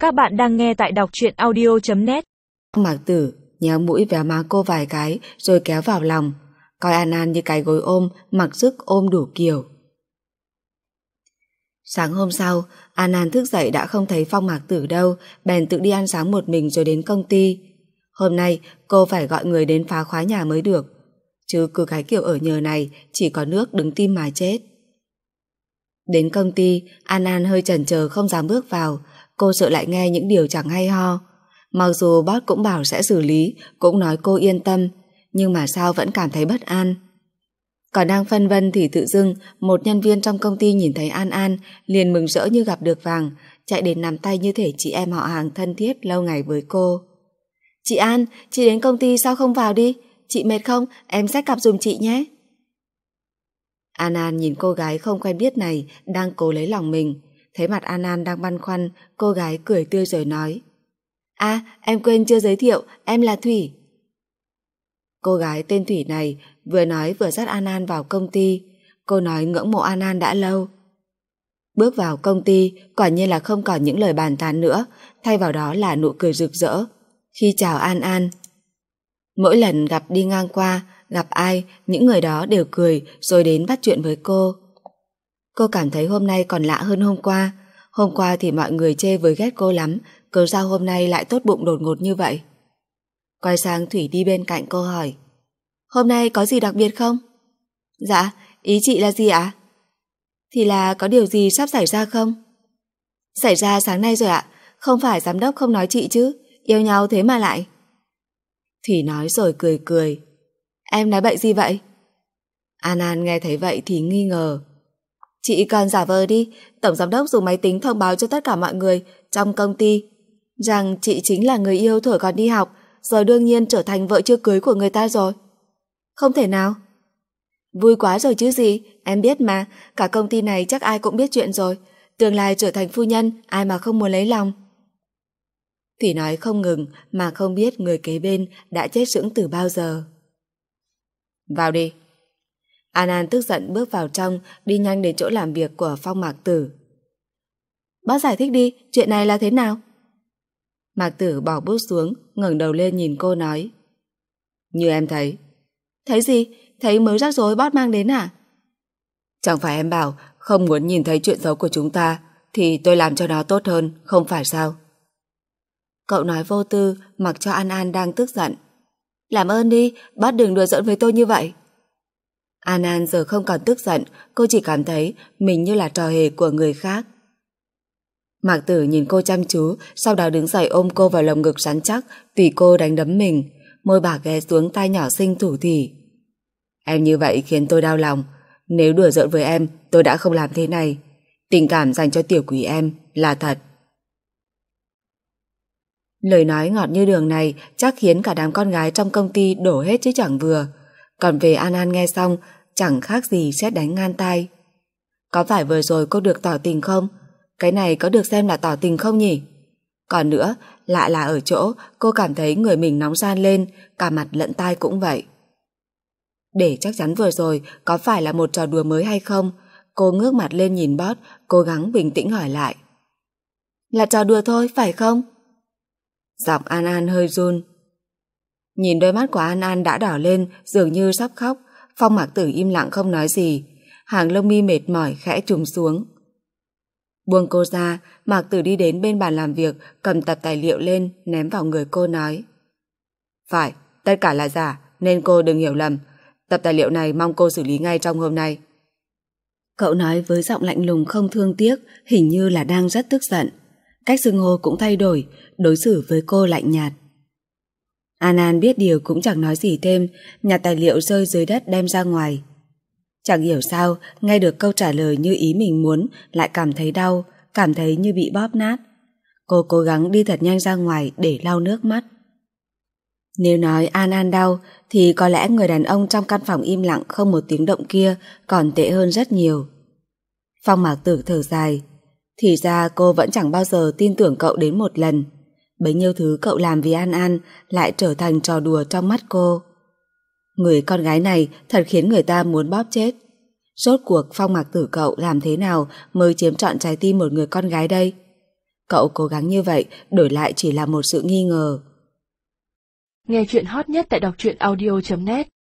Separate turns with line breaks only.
Các bạn đang nghe tại đọc truyện audio.net.
Mạc Tử nhéo mũi véo má cô vài cái rồi kéo vào lòng, coi An An như cái gối ôm, mặc sức ôm đủ kiểu. Sáng hôm sau, An An thức dậy đã không thấy Phong Mạc Tử đâu, bèn tự đi ăn sáng một mình rồi đến công ty. Hôm nay cô phải gọi người đến phá khóa nhà mới được, chứ cứ cái kiểu ở nhờ này chỉ có nước đứng tim mà chết. Đến công ty, An An hơi chần chờ không dám bước vào, cô sợ lại nghe những điều chẳng hay ho. Mặc dù boss cũng bảo sẽ xử lý, cũng nói cô yên tâm, nhưng mà sao vẫn cảm thấy bất an. Còn đang phân vân thì tự dưng một nhân viên trong công ty nhìn thấy An An liền mừng rỡ như gặp được vàng, chạy đến nắm tay như thể chị em họ hàng thân thiết lâu ngày với cô. Chị An, chị đến công ty sao không vào đi? Chị mệt không? Em xách cặp giùm chị nhé. An An nhìn cô gái không quen biết này đang cố lấy lòng mình. Thấy mặt An An đang băn khoăn, cô gái cười tươi rồi nói: em quên chưa giới thiệu, em là Thủy. Cô gái tên Thủy này vừa nói vừa dắt An An vào công ty. Cô nói ngưỡng mộ An An đã lâu. Bước vào công ty, quả nhiên là không còn những lời bàn tán nữa, thay vào đó là nụ cười rực rỡ khi chào An An. Mỗi lần gặp đi ngang qua, gặp ai, những người đó đều cười rồi đến bắt chuyện với cô. Cô cảm thấy hôm nay còn lạ hơn hôm qua. Hôm qua thì mọi người chê với ghét cô lắm, cớ sao hôm nay lại tốt bụng đột ngột như vậy? Quay sang Thủy đi bên cạnh cô hỏi: Hôm nay có gì đặc biệt không? Dạ, ý chị là gì ạ? Thì là có điều gì sắp xảy ra không? Xảy ra sáng nay rồi ạ. Không phải giám đốc không nói chị chứ, yêu nhau thế mà lại. Thủy nói rồi cười cười. Em nói bậy gì vậy? An An nghe thấy vậy thì nghi ngờ. Chị còn giả vờ đi, tổng giám đốc dùng máy tính thông báo cho tất cả mọi người trong công ty rằng chị chính là người yêu thuở còn đi học, giờ đương nhiên trở thành vợ chưa cưới của người ta rồi. Không thể nào. Vui quá rồi chứ gì, em biết mà, cả công ty này chắc ai cũng biết chuyện rồi. Tương lai trở thành phu nhân, ai mà không muốn lấy lòng. Thủy nói không ngừng mà không biết người kế bên đã chết sững từ bao giờ. Vào đi. An An tức giận bước vào trong, đi nhanh đến chỗ làm việc của Phong Mạc Tử. Bác giải thích đi, chuyện này là thế nào? Mạc Tử bỏ bút xuống, ngẩng đầu lên nhìn cô nói: Như em thấy. Thấy gì? Thấy mới rắc rối bót mang đến à? Chẳng phải em bảo không muốn nhìn thấy chuyện xấu của chúng ta thì tôi làm cho nó tốt hơn, không phải sao? Cậu nói vô tư, mặc cho An An đang tức giận. Làm ơn đi, bác đừng đùa giỡn với tôi như vậy. An An giờ không còn tức giận, cô chỉ cảm thấy mình như là trò hề của người khác. Mạc Tử nhìn cô chăm chú, sau đó đứng dậy ôm cô vào lồng ngực rắn chắc, tùy cô đánh đấm mình, môi bà ghé xuống tai nhỏ xinh thủ thỉ. Em như vậy khiến tôi đau lòng. Nếu đùa giỡn với em, tôi đã không làm thế này. Tình cảm dành cho tiểu quỷ em là thật. Lời nói ngọt như đường này chắc khiến cả đám con gái trong công ty đổ hết chứ chẳng vừa. Còn về An An nghe xong, chẳng khác gì sét đánh ngang tai. Có phải vừa rồi cô được tỏ tình không? Cái này có được xem là tỏ tình không nhỉ? Còn nữa, lạ là ở chỗ cô cảm thấy người mình nóng ran lên, cả mặt lẫn tai cũng vậy. Để chắc chắn vừa rồi có phải là một trò đùa mới hay không, cô ngước mặt lên nhìn boss, cố gắng bình tĩnh hỏi lại. Là trò đùa thôi, phải không? Giọng An An hơi run. Nhìn đôi mắt của An An đã đỏ lên, dường như sắp khóc. Phong Mạc Tử im lặng không nói gì, hàng lông mi mệt mỏi khẽ trùng xuống. Buông cô ra, Mạc Tử đi đến bên bàn làm việc, cầm tập tài liệu lên, ném vào người cô nói: Phải, tất cả là giả, nên cô đừng hiểu lầm. Tập tài liệu này mong cô xử lý ngay trong hôm nay. Cậu nói với giọng lạnh lùng không thương tiếc, hình như là đang rất tức giận. Cách xưng hô cũng thay đổi, đối xử với cô lạnh nhạt. An An biết điều cũng chẳng nói gì thêm, nhặt tài liệu rơi dưới đất đem ra ngoài. Chẳng hiểu sao, nghe được câu trả lời như ý mình muốn, lại cảm thấy đau, cảm thấy như bị bóp nát. Cô cố gắng đi thật nhanh ra ngoài để lau nước mắt. Nếu nói An An đau, thì có lẽ người đàn ông trong căn phòng im lặng không một tiếng động kia còn tệ hơn rất nhiều. Phong Mạc Tử thở dài. Thì ra cô vẫn chẳng bao giờ tin tưởng cậu đến một lần. Bấy nhiêu thứ cậu làm vì An An lại trở thành trò đùa trong mắt cô. Người con gái này thật khiến người ta muốn bóp chết. Rốt cuộc Phong Mạc Tử cậu làm thế nào mới chiếm trọn trái tim một người con gái đây? Cậu cố gắng như vậy, đổi lại chỉ là một sự nghi ngờ.
Nghe chuyện hot nhất tại đọc truyện audio.net